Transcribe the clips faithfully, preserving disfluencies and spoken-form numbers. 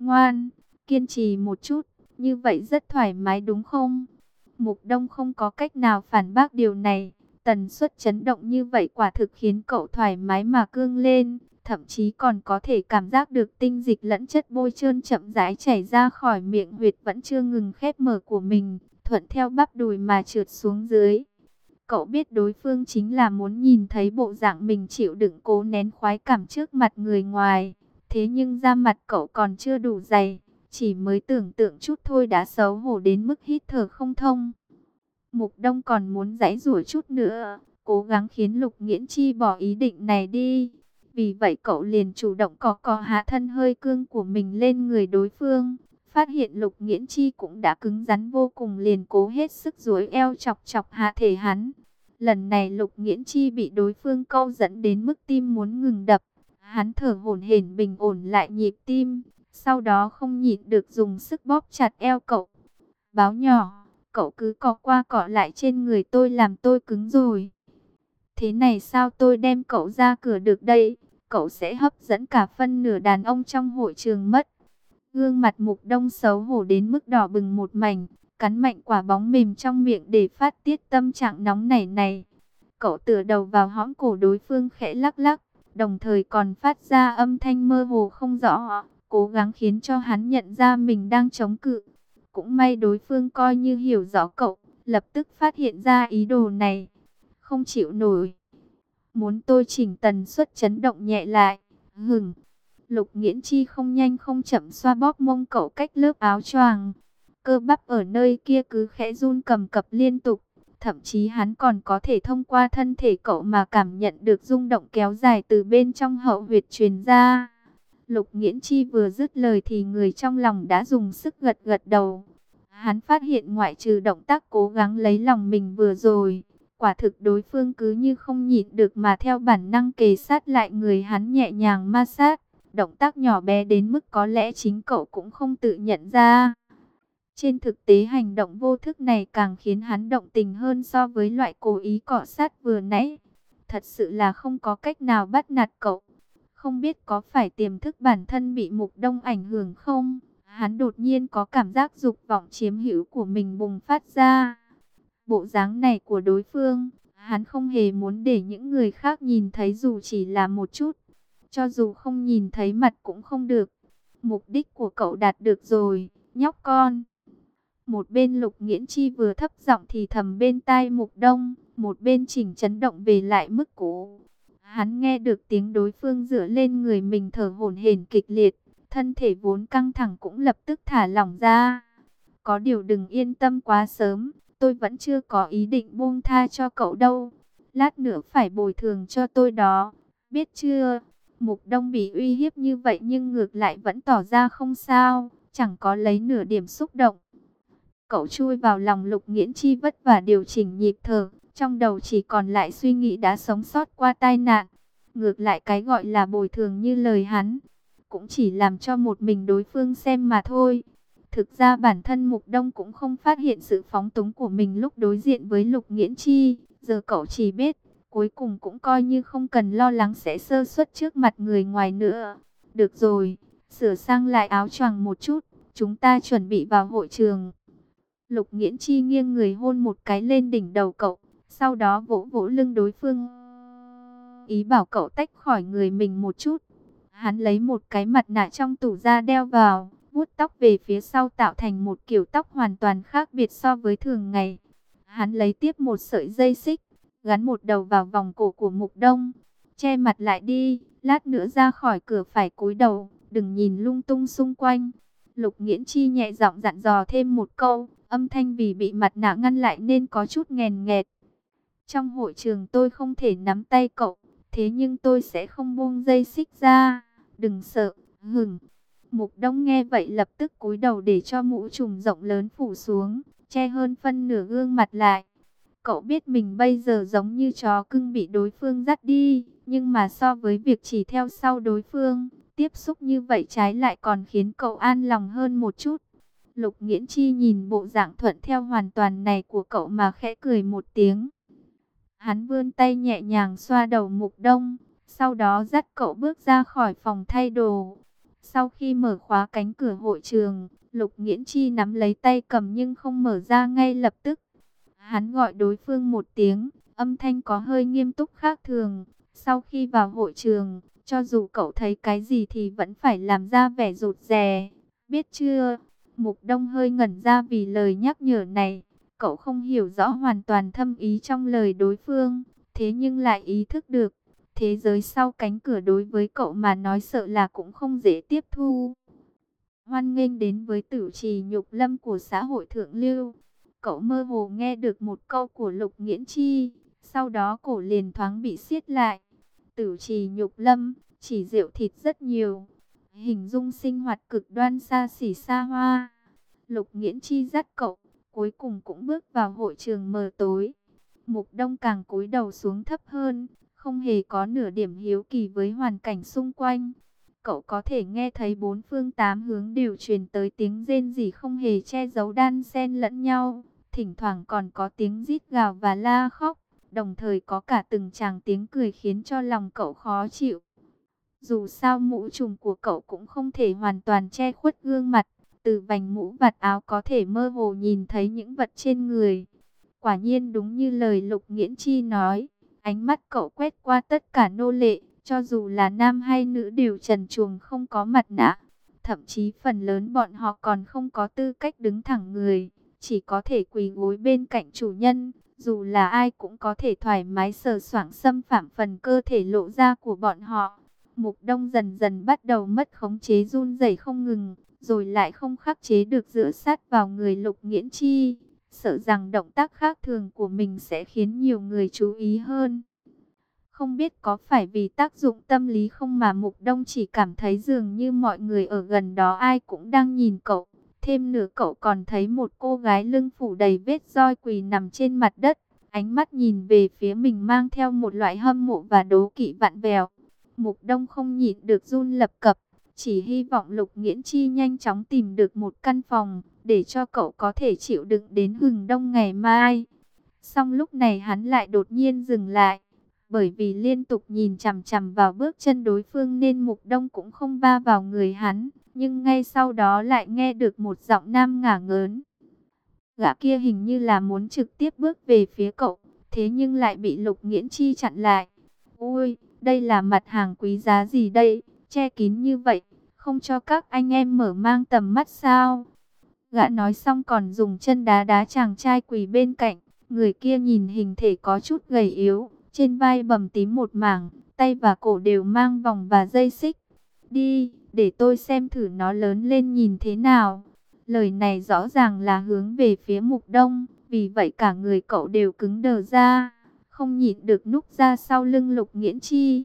Ngoan, kiên trì một chút, như vậy rất thoải mái đúng không? Mục Đông không có cách nào phản bác điều này. Tần suất chấn động như vậy quả thực khiến cậu thoải mái mà cương lên. Thậm chí còn có thể cảm giác được tinh dịch lẫn chất bôi trơn chậm rãi chảy ra khỏi miệng huyệt vẫn chưa ngừng khép mở của mình, thuận theo bắp đùi mà trượt xuống dưới. Cậu biết đối phương chính là muốn nhìn thấy bộ dạng mình chịu đựng cố nén khoái cảm trước mặt người ngoài. Thế nhưng da mặt cậu còn chưa đủ dày, chỉ mới tưởng tượng chút thôi đã xấu hổ đến mức hít thở không thông. Mục Đông còn muốn giãy giụa chút nữa, cố gắng khiến Lục Nghiễn Chi bỏ ý định này đi. Vì vậy cậu liền chủ động cọ cọ hạ thân hơi cương của mình lên người đối phương. Phát hiện Lục Nghiễn Chi cũng đã cứng rắn vô cùng, liền cố hết sức duỗi eo chọc chọc hạ thể hắn. Lần này Lục Nghiễn Chi bị đối phương câu dẫn đến mức tim muốn ngừng đập. Hắn thở hổn hển bình ổn lại nhịp tim, sau đó không nhịn được dùng sức bóp chặt eo cậu. Báo nhỏ, cậu cứ cọ qua cọ lại trên người tôi làm tôi cứng rồi. Thế này sao tôi đem cậu ra cửa được đây? Cậu sẽ hấp dẫn cả phân nửa đàn ông trong hội trường mất. Gương mặt Mục Đông xấu hổ đến mức đỏ bừng một mảnh, cắn mạnh quả bóng mềm trong miệng để phát tiết tâm trạng nóng nảy này. Cậu tựa đầu vào hõm cổ đối phương khẽ lắc lắc, đồng thời còn phát ra âm thanh mơ hồ không rõ, cố gắng khiến cho hắn nhận ra mình đang chống cự. Cũng may đối phương coi như hiểu rõ cậu, lập tức phát hiện ra ý đồ này. Không chịu nổi. Muốn tôi chỉnh tần suất chấn động nhẹ lại. Hừng. Lục Nghiễn Chi không nhanh không chậm xoa bóp mông cậu cách lớp áo choàng. Cơ bắp ở nơi kia cứ khẽ run cầm cập liên tục. Thậm chí hắn còn có thể thông qua thân thể cậu mà cảm nhận được rung động kéo dài từ bên trong hậu huyệt truyền ra. Lục Nghiễn Chi vừa dứt lời thì người trong lòng đã dùng sức gật gật đầu. Hắn phát hiện ngoại trừ động tác cố gắng lấy lòng mình vừa rồi, quả thực đối phương cứ như không nhịn được mà theo bản năng kề sát lại người hắn nhẹ nhàng ma sát. Động tác nhỏ bé đến mức có lẽ chính cậu cũng không tự nhận ra. Trên thực tế hành động vô thức này càng khiến hắn động tình hơn so với loại cố ý cọ sát vừa nãy. Thật sự là không có cách nào bắt nạt cậu. Không biết có phải tiềm thức bản thân bị Mục Đông ảnh hưởng không? Hắn đột nhiên có cảm giác dục vọng chiếm hữu của mình bùng phát ra. Bộ dáng này của đối phương, hắn không hề muốn để những người khác nhìn thấy dù chỉ là một chút. Cho dù không nhìn thấy mặt cũng không được. Mục đích của cậu đạt được rồi, nhóc con. Một bên Lục Nghiễn Chi vừa thấp giọng thì thầm bên tai Mục Đông, một bên chỉnh chấn động về lại mức cũ. Hắn nghe được tiếng đối phương dựa lên người mình thở hổn hển kịch liệt, thân thể vốn căng thẳng cũng lập tức thả lỏng ra. Có điều đừng yên tâm quá sớm, tôi vẫn chưa có ý định buông tha cho cậu đâu. Lát nữa phải bồi thường cho tôi đó, biết chưa? Mục Đông bị uy hiếp như vậy nhưng ngược lại vẫn tỏ ra không sao, chẳng có lấy nửa điểm xúc động. Cậu chui vào lòng Lục Nghiễn Chi vất vả điều chỉnh nhịp thở, trong đầu chỉ còn lại suy nghĩ đã sống sót qua tai nạn. Ngược lại cái gọi là bồi thường như lời hắn, cũng chỉ làm cho một mình đối phương xem mà thôi. Thực ra bản thân Mục Đông cũng không phát hiện sự phóng túng của mình lúc đối diện với Lục Nghiễn Chi. Giờ cậu chỉ biết, cuối cùng cũng coi như không cần lo lắng sẽ sơ suất trước mặt người ngoài nữa. Được rồi, sửa sang lại áo choàng một chút, chúng ta chuẩn bị vào hội trường. Lục Nghiễn Chi nghiêng người hôn một cái lên đỉnh đầu cậu, sau đó vỗ vỗ lưng đối phương, ý bảo cậu tách khỏi người mình một chút. Hắn lấy một cái mặt nạ trong tủ ra đeo vào, vuốt tóc về phía sau tạo thành một kiểu tóc hoàn toàn khác biệt so với thường ngày. Hắn lấy tiếp một sợi dây xích, gắn một đầu vào vòng cổ của Mục Đông. Che mặt lại đi, lát nữa ra khỏi cửa phải cúi đầu, đừng nhìn lung tung xung quanh. Lục Nghiễn Chi nhẹ giọng dặn dò thêm một câu, âm thanh vì bị mặt nạ ngăn lại nên có chút nghèn nghẹt. Trong hội trường tôi không thể nắm tay cậu, thế nhưng tôi sẽ không buông dây xích ra. Đừng sợ, hừng. Mục Đông nghe vậy lập tức cúi đầu để cho mũ trùm rộng lớn phủ xuống, che hơn phân nửa gương mặt lại. Cậu biết mình bây giờ giống như chó cưng bị đối phương dắt đi, nhưng mà so với việc chỉ theo sau đối phương, tiếp xúc như vậy trái lại còn khiến cậu an lòng hơn một chút. Lục Nghiễn Chi nhìn bộ dạng thuận theo hoàn toàn này của cậu mà khẽ cười một tiếng. Hắn vươn tay nhẹ nhàng xoa đầu Mục Đông, sau đó dắt cậu bước ra khỏi phòng thay đồ. Sau khi mở khóa cánh cửa hội trường, Lục Nghiễn Chi nắm lấy tay cầm nhưng không mở ra ngay lập tức. Hắn gọi đối phương một tiếng, âm thanh có hơi nghiêm túc khác thường. Sau khi vào hội trường, cho dù cậu thấy cái gì thì vẫn phải làm ra vẻ rụt rè. Biết chưa? Mục Đông hơi ngẩn ra vì lời nhắc nhở này. Cậu không hiểu rõ hoàn toàn thâm ý trong lời đối phương, thế nhưng lại ý thức được. Thế giới sau cánh cửa đối với cậu mà nói sợ là cũng không dễ tiếp thu. Hoan nghênh đến với Tử Trì Nhục Lâm của xã hội thượng lưu. Cậu mơ hồ nghe được một câu của Lục Nghiễn Chi, sau đó cổ liền thoáng bị siết lại. Tử Trì Nhục Lâm, chỉ rượu thịt rất nhiều. Hình dung sinh hoạt cực đoan xa xỉ xa hoa. Lục Nghiễn Chi dắt cậu, cuối cùng cũng bước vào hội trường mờ tối. Mục Đông càng cúi đầu xuống thấp hơn, không hề có nửa điểm hiếu kỳ với hoàn cảnh xung quanh. Cậu có thể nghe thấy bốn phương tám hướng đều truyền tới tiếng rên rỉ không hề che giấu đan xen lẫn nhau. Thỉnh thoảng còn có tiếng rít gào và la khóc, đồng thời có cả từng tràng tiếng cười khiến cho lòng cậu khó chịu. Dù sao mũ trùm của cậu cũng không thể hoàn toàn che khuất gương mặt, từ vành mũ vạt áo có thể mơ hồ nhìn thấy những vật trên người. Quả nhiên đúng như lời Lục Nghiễn Chi nói, ánh mắt cậu quét qua tất cả nô lệ, cho dù là nam hay nữ đều trần truồng không có mặt nạ. Thậm chí phần lớn bọn họ còn không có tư cách đứng thẳng người, chỉ có thể quỳ gối bên cạnh chủ nhân. Dù là ai cũng có thể thoải mái sờ soạng xâm phạm phần cơ thể lộ ra của bọn họ. Mục Đông dần dần bắt đầu mất khống chế, run rẩy không ngừng, rồi lại không khắc chế được dựa sát vào người Lục Nghiễn Chi, sợ rằng động tác khác thường của mình sẽ khiến nhiều người chú ý hơn. Không biết có phải vì tác dụng tâm lý không mà Mục Đông chỉ cảm thấy dường như mọi người ở gần đó ai cũng đang nhìn cậu. Thêm nữa cậu còn thấy một cô gái lưng phủ đầy vết roi quỳ nằm trên mặt đất, ánh mắt nhìn về phía mình mang theo một loại hâm mộ và đố kỵ vặn vẹo. Mục Đông không nhịn được run lập cập, chỉ hy vọng Lục Nghiễn Chi nhanh chóng tìm được một căn phòng, để cho cậu có thể chịu đựng đến hừng đông ngày mai. Xong lúc này hắn lại đột nhiên dừng lại, bởi vì liên tục nhìn chằm chằm vào bước chân đối phương nên Mục Đông cũng không va vào người hắn, nhưng ngay sau đó lại nghe được một giọng nam ngả ngớn. Gã kia hình như là muốn trực tiếp bước về phía cậu, thế nhưng lại bị Lục Nghiễn Chi chặn lại. Ôi, đây là mặt hàng quý giá gì đây, che kín như vậy, không cho các anh em mở mang tầm mắt sao? Gã nói xong còn dùng chân đá đá chàng trai quỳ bên cạnh. Người kia nhìn hình thể có chút gầy yếu, trên vai bầm tím một mảng, tay và cổ đều mang vòng và dây xích. Đi, để tôi xem thử nó lớn lên nhìn thế nào. Lời này rõ ràng là hướng về phía Mục Đông, vì vậy cả người cậu đều cứng đờ ra, không nhịn được núp ra sau lưng Lục Nghiễn Chi.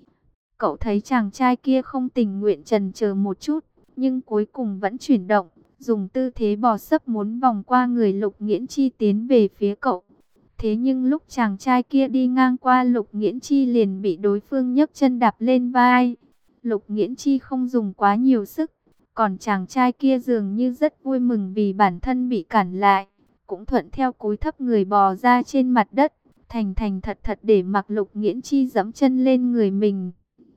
Cậu thấy chàng trai kia không tình nguyện chần chờ một chút, nhưng cuối cùng vẫn chuyển động, dùng tư thế bò sấp muốn vòng qua người Lục Nghiễn Chi tiến về phía cậu. Thế nhưng lúc chàng trai kia đi ngang qua Lục Nghiễn Chi liền bị đối phương nhấc chân đạp lên vai. Lục Nghiễn Chi không dùng quá nhiều sức, còn chàng trai kia dường như rất vui mừng vì bản thân bị cản lại, cũng thuận theo cúi thấp người bò ra trên mặt đất, thành thành thật thật để mặc Lục Nghiễn Chi giẫm chân lên người mình.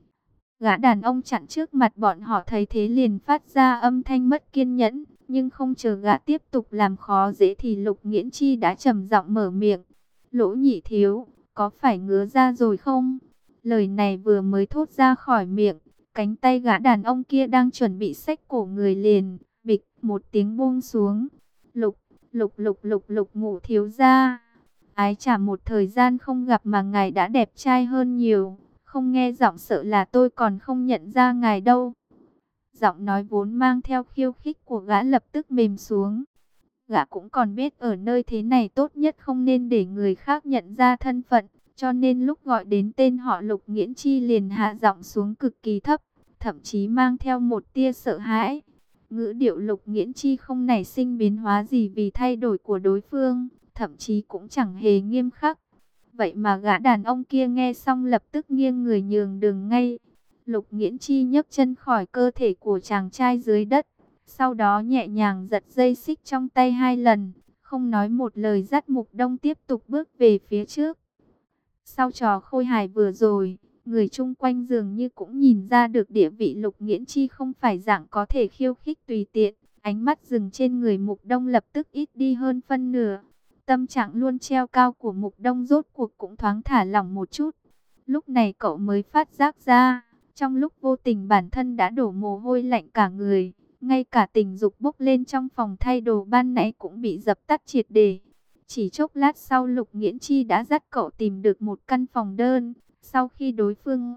Gã đàn ông chặn trước mặt bọn họ thấy thế liền phát ra âm thanh mất kiên nhẫn, nhưng không chờ gã tiếp tục làm khó dễ thì Lục Nghiễn Chi đã trầm giọng mở miệng. Lỗ Nhị thiếu, có phải ngứa ra rồi không? Lời này vừa mới thốt ra khỏi miệng, cánh tay gã đàn ông kia đang chuẩn bị xách cổ người liền, bịch một tiếng buông xuống. Lục, lục lục lục lục Ngũ thiếu gia. Ái chà, một thời gian không gặp mà ngài đã đẹp trai hơn nhiều. Không nghe giọng sợ là tôi còn không nhận ra ngài đâu. Giọng nói vốn mang theo khiêu khích của gã lập tức mềm xuống. Gã cũng còn biết ở nơi thế này tốt nhất không nên để người khác nhận ra thân phận, cho nên lúc gọi đến tên họ Lục Nghiễn Chi liền hạ giọng xuống cực kỳ thấp, thậm chí mang theo một tia sợ hãi. Ngữ điệu Lục Nghiễn Chi không nảy sinh biến hóa gì vì thay đổi của đối phương, thậm chí cũng chẳng hề nghiêm khắc. Vậy mà gã đàn ông kia nghe xong lập tức nghiêng người nhường đường ngay. Lục Nghiễn Chi nhấc chân khỏi cơ thể của chàng trai dưới đất, sau đó nhẹ nhàng giật dây xích trong tay hai lần, không nói một lời dắt Mục Đông tiếp tục bước về phía trước. Sau trò khôi hài vừa rồi, Người chung quanh dường như cũng nhìn ra được địa vị Lục Nghiễn Chi không phải dạng có thể khiêu khích tùy tiện. Ánh mắt dừng trên người Mục Đông lập tức ít đi hơn phân nửa. Tâm trạng luôn treo cao của Mục Đông rốt cuộc cũng thoáng thả lỏng một chút. Lúc này cậu mới phát giác ra, trong lúc vô tình bản thân đã đổ mồ hôi lạnh cả người. Ngay cả tình dục bốc lên trong phòng thay đồ ban nãy cũng bị dập tắt triệt để. Chỉ chốc lát sau Lục Nghiễn Chi đã dắt cậu tìm được một căn phòng đơn. Sau khi đối phương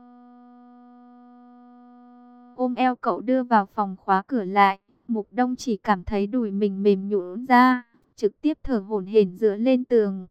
ôm eo cậu đưa vào phòng khóa cửa lại, Mục Đông chỉ cảm thấy đùi mình mềm nhũn ra, trực tiếp thở hổn hển dựa lên tường.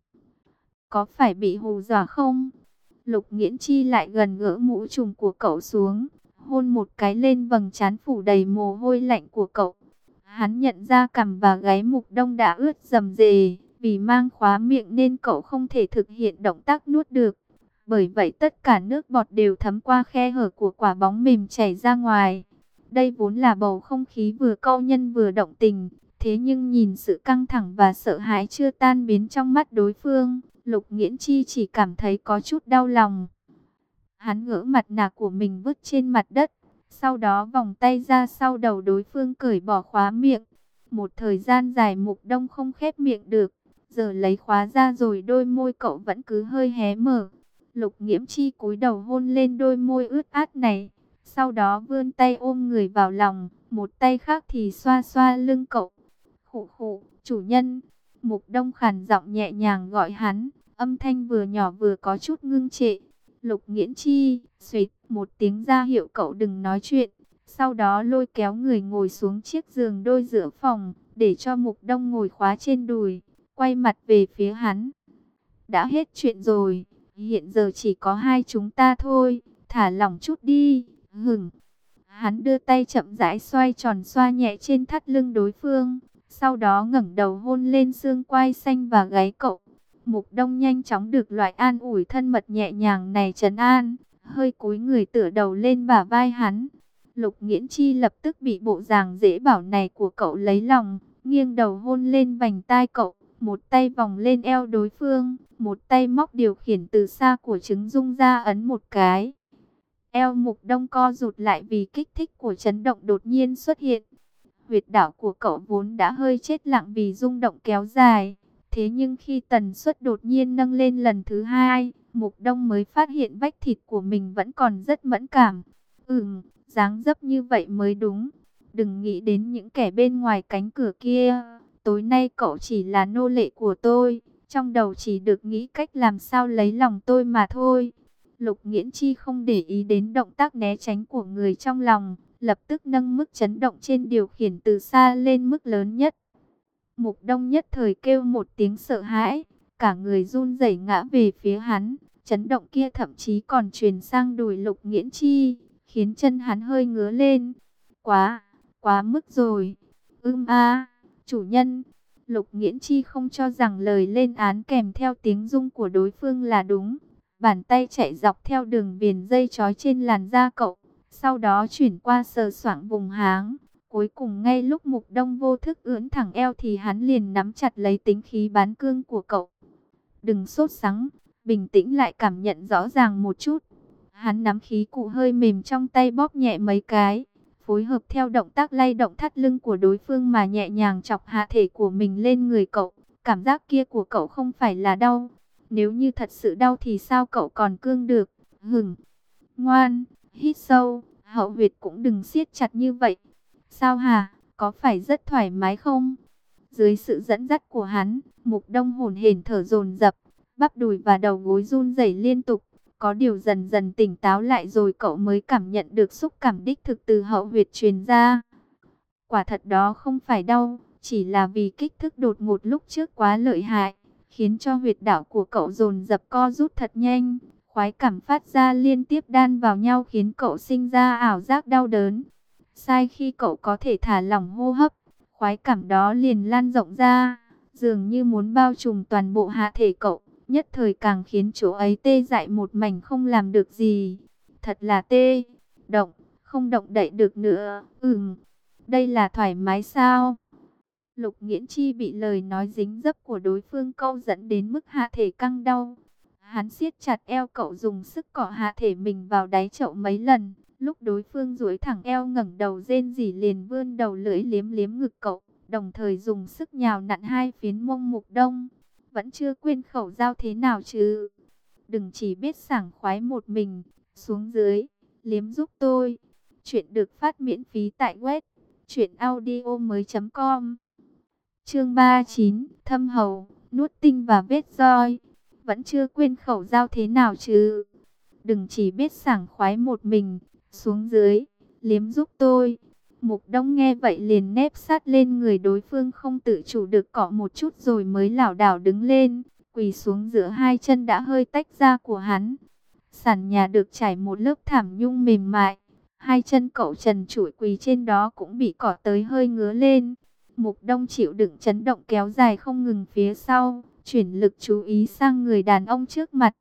Có phải bị hù dọa không? Lục Nghiễn Chi lại gần gỡ mũ trùm của cậu xuống, hôn một cái lên vầng trán phủ đầy mồ hôi lạnh của cậu. Hắn nhận ra cằm và gáy Mục Đông đã ướt rầm rề, vì mang khóa miệng nên cậu không thể thực hiện động tác nuốt được. Bởi vậy tất cả nước bọt đều thấm qua khe hở của quả bóng mềm chảy ra ngoài. Đây vốn là bầu không khí vừa câu nhân vừa động tình. Thế nhưng nhìn sự căng thẳng và sợ hãi chưa tan biến trong mắt đối phương, Lục Nghiễn Chi chỉ cảm thấy có chút đau lòng. Hắn gỡ mặt nạ của mình vứt trên mặt đất, sau đó vòng tay ra sau đầu đối phương cởi bỏ khóa miệng. Một thời gian dài Mục Đông không khép miệng được, giờ lấy khóa ra rồi đôi môi cậu vẫn cứ hơi hé mở. Lục Nghiễn Chi cúi đầu hôn lên đôi môi ướt át này, sau đó vươn tay ôm người vào lòng, một tay khác thì xoa xoa lưng cậu. Khụ khụ, chủ nhân. Mục Đông khàn giọng nhẹ nhàng gọi hắn, âm thanh vừa nhỏ vừa có chút ngưng trệ. Lục Nghiễn Chi, xuýt, một tiếng ra hiệu cậu đừng nói chuyện. Sau đó lôi kéo người ngồi xuống chiếc giường đôi giữa phòng, để cho Mục Đông ngồi khóa trên đùi, quay mặt về phía hắn. Đã hết chuyện rồi, hiện giờ chỉ có hai chúng ta thôi, thả lỏng chút đi, hửng. Hắn đưa tay chậm rãi xoay tròn xoa nhẹ trên thắt lưng đối phương, sau đó ngẩng đầu hôn lên xương quai xanh và gáy cậu. Mục Đông nhanh chóng được loại an ủi thân mật nhẹ nhàng này trấn an, hơi cúi người tựa đầu lên bả vai hắn. Lục Nghiễn Chi lập tức bị bộ dạng dễ bảo này của cậu lấy lòng, nghiêng đầu hôn lên vành tai cậu, một tay vòng lên eo đối phương, một tay móc điều khiển từ xa của trứng dung ra ấn một cái. Eo Mục Đông co rụt lại vì kích thích của chấn động đột nhiên xuất hiện. Huyệt đạo của cậu vốn đã hơi chết lặng vì rung động kéo dài. Thế nhưng khi tần suất đột nhiên nâng lên lần thứ hai, Mục Đông mới phát hiện vách thịt của mình vẫn còn rất mẫn cảm. Ừm, dáng dấp như vậy mới đúng. Đừng nghĩ đến những kẻ bên ngoài cánh cửa kia. Tối nay cậu chỉ là nô lệ của tôi. Trong đầu chỉ được nghĩ cách làm sao lấy lòng tôi mà thôi. Lục Nghiễn Chi không để ý đến động tác né tránh của người trong lòng, lập tức nâng mức chấn động trên điều khiển từ xa lên mức lớn nhất. Mục Đông nhất thời kêu một tiếng sợ hãi, cả người run rẩy ngã về phía hắn, chấn động kia thậm chí còn truyền sang đùi Lục Nghiễn Chi, khiến chân hắn hơi ngứa lên. Quá, quá mức rồi. Ưm a, chủ nhân. Lục Nghiễn Chi không cho rằng lời lên án kèm theo tiếng rung của đối phương là đúng. Bàn tay chạy dọc theo đường viền dây trói trên làn da cậu, sau đó chuyển qua sờ soạng vùng háng. Cuối cùng ngay lúc Mục Đông vô thức ưỡn thẳng eo thì hắn liền nắm chặt lấy tính khí bán cương của cậu. Đừng sốt sắng, bình tĩnh lại cảm nhận rõ ràng một chút. Hắn nắm khí cụ hơi mềm trong tay bóp nhẹ mấy cái, phối hợp theo động tác lay động thắt lưng của đối phương mà nhẹ nhàng chọc hạ thể của mình lên người cậu. Cảm giác kia của cậu không phải là đau. Nếu như thật sự đau thì sao cậu còn cương được? Hửng. Ngoan, hít sâu, hậu huyệt cũng đừng siết chặt như vậy. Sao hả? Có phải rất thoải mái không? Dưới sự dẫn dắt của hắn, Mục Đông hổn hển thở dồn dập, bắp đùi và đầu gối run rẩy liên tục. Có điều dần dần tỉnh táo lại rồi cậu mới cảm nhận được xúc cảm đích thực từ hậu huyệt truyền ra. Quả thật đó không phải đau, chỉ là vì kích thước đột ngột lúc trước quá lợi hại, khiến cho huyệt đạo của cậu dồn dập co rút thật nhanh. Khoái cảm phát ra liên tiếp đan vào nhau khiến cậu sinh ra ảo giác đau đớn. Sai khi cậu có thể thả lỏng hô hấp, khoái cảm đó liền lan rộng ra, dường như muốn bao trùm toàn bộ hạ thể cậu, nhất thời càng khiến chỗ ấy tê dại một mảnh không làm được gì. Thật là tê, động, không động đậy được nữa. Ừm, đây là thoải mái sao? Lục Nghiễn Chi bị lời nói dính dấp của đối phương câu dẫn đến mức hạ thể căng đau. Hắn siết chặt eo cậu, dùng sức cọ hạ thể mình vào đáy chậu mấy lần. Lúc đối phương duỗi thẳng eo ngẩng đầu rên rỉ, liền vươn đầu lưỡi liếm liếm ngực cậu, đồng thời dùng sức nhào nặn hai phiến mông Mục Đông. Vẫn chưa quên khẩu giao thế nào chứ? Đừng chỉ biết sảng khoái một mình, xuống dưới, liếm giúp tôi. Chuyện được phát miễn phí tại web truyện audio mới chấm com. Chương ba mươi chín, thâm hầu, nuốt tinh và vết roi. Vẫn chưa quên khẩu giao thế nào chứ? Đừng chỉ biết sảng khoái một mình, xuống dưới, liếm giúp tôi. Mục Đông nghe vậy liền nép sát lên người đối phương, không tự chủ được cọ một chút rồi mới lảo đảo đứng lên, quỳ xuống giữa hai chân đã hơi tách ra của hắn. Sàn nhà được trải một lớp thảm nhung mềm mại, hai chân cậu trần trụi quỳ trên đó cũng bị cọ tới hơi ngứa lên. Mục Đông chịu đựng chấn động kéo dài không ngừng phía sau, chuyển lực chú ý sang người đàn ông trước mặt.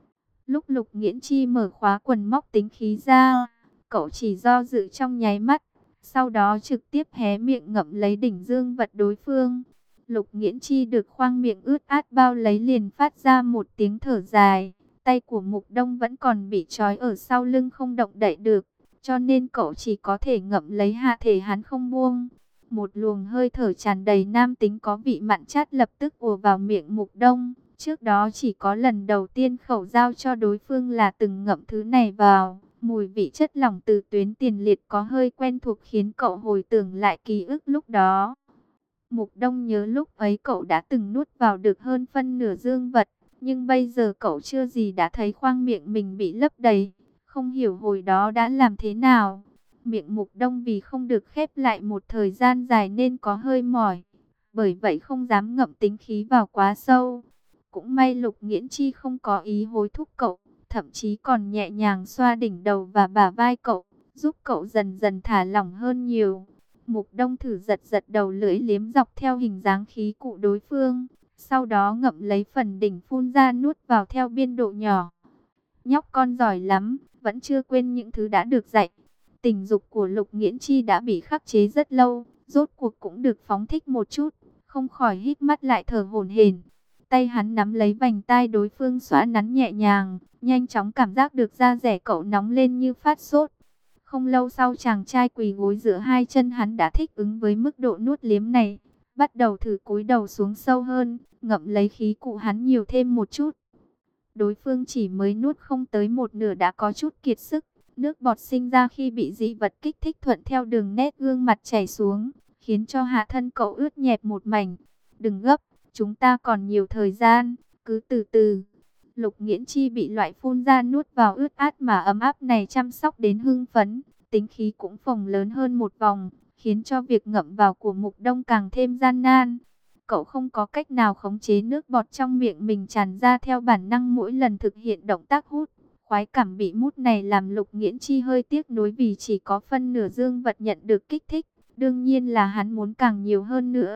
Lúc Lục Nghiễn Chi mở khóa quần móc tính khí ra, cậu chỉ do dự trong nháy mắt, sau đó trực tiếp hé miệng ngậm lấy đỉnh dương vật đối phương. Lục Nghiễn Chi được khoang miệng ướt át bao lấy liền phát ra một tiếng thở dài. Tay của Mục Đông vẫn còn bị trói ở sau lưng không động đậy được, cho nên cậu chỉ có thể ngậm lấy hạ thể hắn không buông. Một luồng hơi thở tràn đầy nam tính có vị mặn chát lập tức ùa vào miệng Mục Đông. Trước đó chỉ có lần đầu tiên khẩu giao cho đối phương là từng ngậm thứ này vào. Mùi vị chất lỏng từ tuyến tiền liệt có hơi quen thuộc khiến cậu hồi tưởng lại ký ức lúc đó. Mục Đông nhớ lúc ấy cậu đã từng nuốt vào được hơn phân nửa dương vật, nhưng bây giờ cậu chưa gì đã thấy khoang miệng mình bị lấp đầy. Không hiểu hồi đó đã làm thế nào. Miệng Mục Đông vì không được khép lại một thời gian dài nên có hơi mỏi, bởi vậy không dám ngậm tính khí vào quá sâu. Cũng may Lục Nghiễn Chi không có ý hối thúc cậu, thậm chí còn nhẹ nhàng xoa đỉnh đầu và bả vai cậu, giúp cậu dần dần thả lỏng hơn nhiều. Mục Đông thử giật giật đầu lưỡi liếm dọc theo hình dáng khí cụ đối phương, sau đó ngậm lấy phần đỉnh phun ra nuốt vào theo biên độ nhỏ. Nhóc con giỏi lắm, vẫn chưa quên những thứ đã được dạy. Tình dục của Lục Nghiễn Chi đã bị khắc chế rất lâu, rốt cuộc cũng được phóng thích một chút, không khỏi hít mắt lại thở hổn hển. Tay hắn nắm lấy vành tai đối phương xõa nắn nhẹ nhàng, nhanh chóng cảm giác được da dẻ cậu nóng lên như phát sốt. Không lâu sau chàng trai quỳ gối giữa hai chân hắn đã thích ứng với mức độ nuốt liếm này, bắt đầu thử cúi đầu xuống sâu hơn, ngậm lấy khí cụ hắn nhiều thêm một chút. Đối phương chỉ mới nuốt không tới một nửa đã có chút kiệt sức, nước bọt sinh ra khi bị dị vật kích thích thuận theo đường nét gương mặt chảy xuống, khiến cho hạ thân cậu ướt nhẹp một mảnh. Đừng gấp, chúng ta còn nhiều thời gian, cứ từ từ. Lục Nghiễn Chi bị loại phun ra nuốt vào ướt át mà ấm áp này chăm sóc đến hưng phấn, tính khí cũng phồng lớn hơn một vòng, khiến cho việc ngậm vào của Mục Đông càng thêm gian nan. Cậu không có cách nào khống chế nước bọt trong miệng mình tràn ra, theo bản năng mỗi lần thực hiện động tác hút. Khoái cảm bị mút này làm Lục Nghiễn Chi hơi tiếc nuối vì chỉ có phân nửa dương vật nhận được kích thích, đương nhiên là hắn muốn càng nhiều hơn nữa.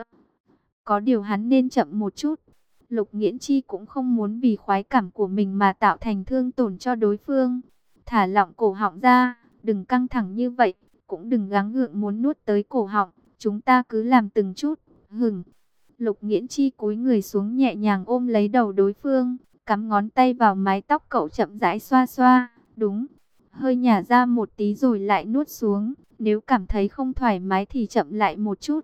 Có điều hắn nên chậm một chút. Lục Nghiễn Chi cũng không muốn vì khoái cảm của mình mà tạo thành thương tổn cho đối phương. Thả lỏng cổ họng ra, đừng căng thẳng như vậy, cũng đừng gắng gượng muốn nuốt tới cổ họng, chúng ta cứ làm từng chút. Hửng. Lục Nghiễn Chi cúi người xuống nhẹ nhàng ôm lấy đầu đối phương, cắm ngón tay vào mái tóc cậu chậm rãi xoa xoa. Đúng, hơi nhả ra một tí rồi lại nuốt xuống, nếu cảm thấy không thoải mái thì chậm lại một chút.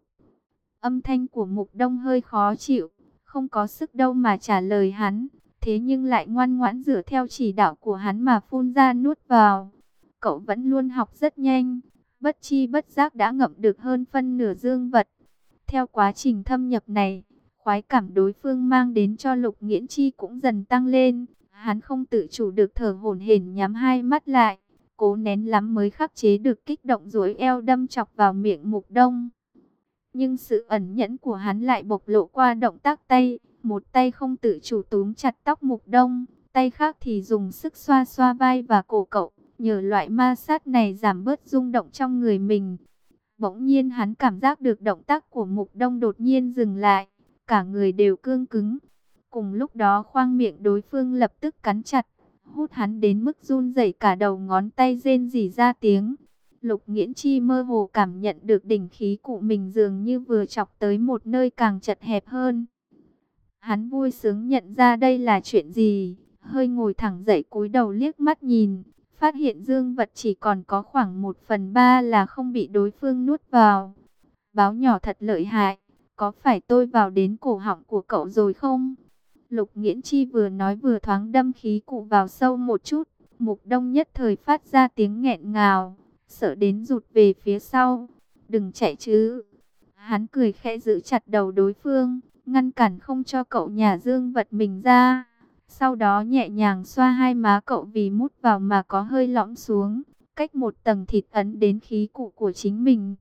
Âm thanh của Mục Đông hơi khó chịu, không có sức đâu mà trả lời hắn, thế nhưng lại ngoan ngoãn dựa theo chỉ đạo của hắn mà phun ra nuốt vào. Cậu vẫn luôn học rất nhanh, bất chi bất giác đã ngậm được hơn phân nửa dương vật. Theo quá trình thâm nhập này, khoái cảm đối phương mang đến cho Lục Nghiễn Chi cũng dần tăng lên. Hắn không tự chủ được thở hổn hển nhắm hai mắt lại, cố nén lắm mới khắc chế được kích động duỗi eo đâm chọc vào miệng Mục Đông. Nhưng sự ẩn nhẫn của hắn lại bộc lộ qua động tác tay, một tay không tự chủ túm chặt tóc Mục Đông, tay khác thì dùng sức xoa xoa vai và cổ cậu, nhờ loại ma sát này giảm bớt rung động trong người mình. Bỗng nhiên hắn cảm giác được động tác của Mục Đông đột nhiên dừng lại, cả người đều cương cứng. Cùng lúc đó khoang miệng đối phương lập tức cắn chặt, hút hắn đến mức run rẩy cả đầu ngón tay, rên rỉ ra tiếng. Lục Nghiễn Chi mơ hồ cảm nhận được đỉnh khí cụ mình dường như vừa chọc tới một nơi càng chật hẹp hơn. Hắn vui sướng nhận ra đây là chuyện gì, hơi ngồi thẳng dậy cúi đầu liếc mắt nhìn, phát hiện dương vật chỉ còn có khoảng một phần ba là không bị đối phương nuốt vào. Báo nhỏ thật lợi hại, có phải tôi vào đến cổ họng của cậu rồi không? Lục Nghiễn Chi vừa nói vừa thoáng đâm khí cụ vào sâu một chút, Mục Đông nhất thời phát ra tiếng nghẹn ngào, sợ đến rụt về phía sau. Đừng chạy chứ. Hắn cười khẽ giữ chặt đầu đối phương, ngăn cản không cho cậu nhả dương vật mình ra. Sau đó nhẹ nhàng xoa hai má cậu vì mút vào mà có hơi lõm xuống, cách một tầng thịt ấn đến khí cụ của chính mình.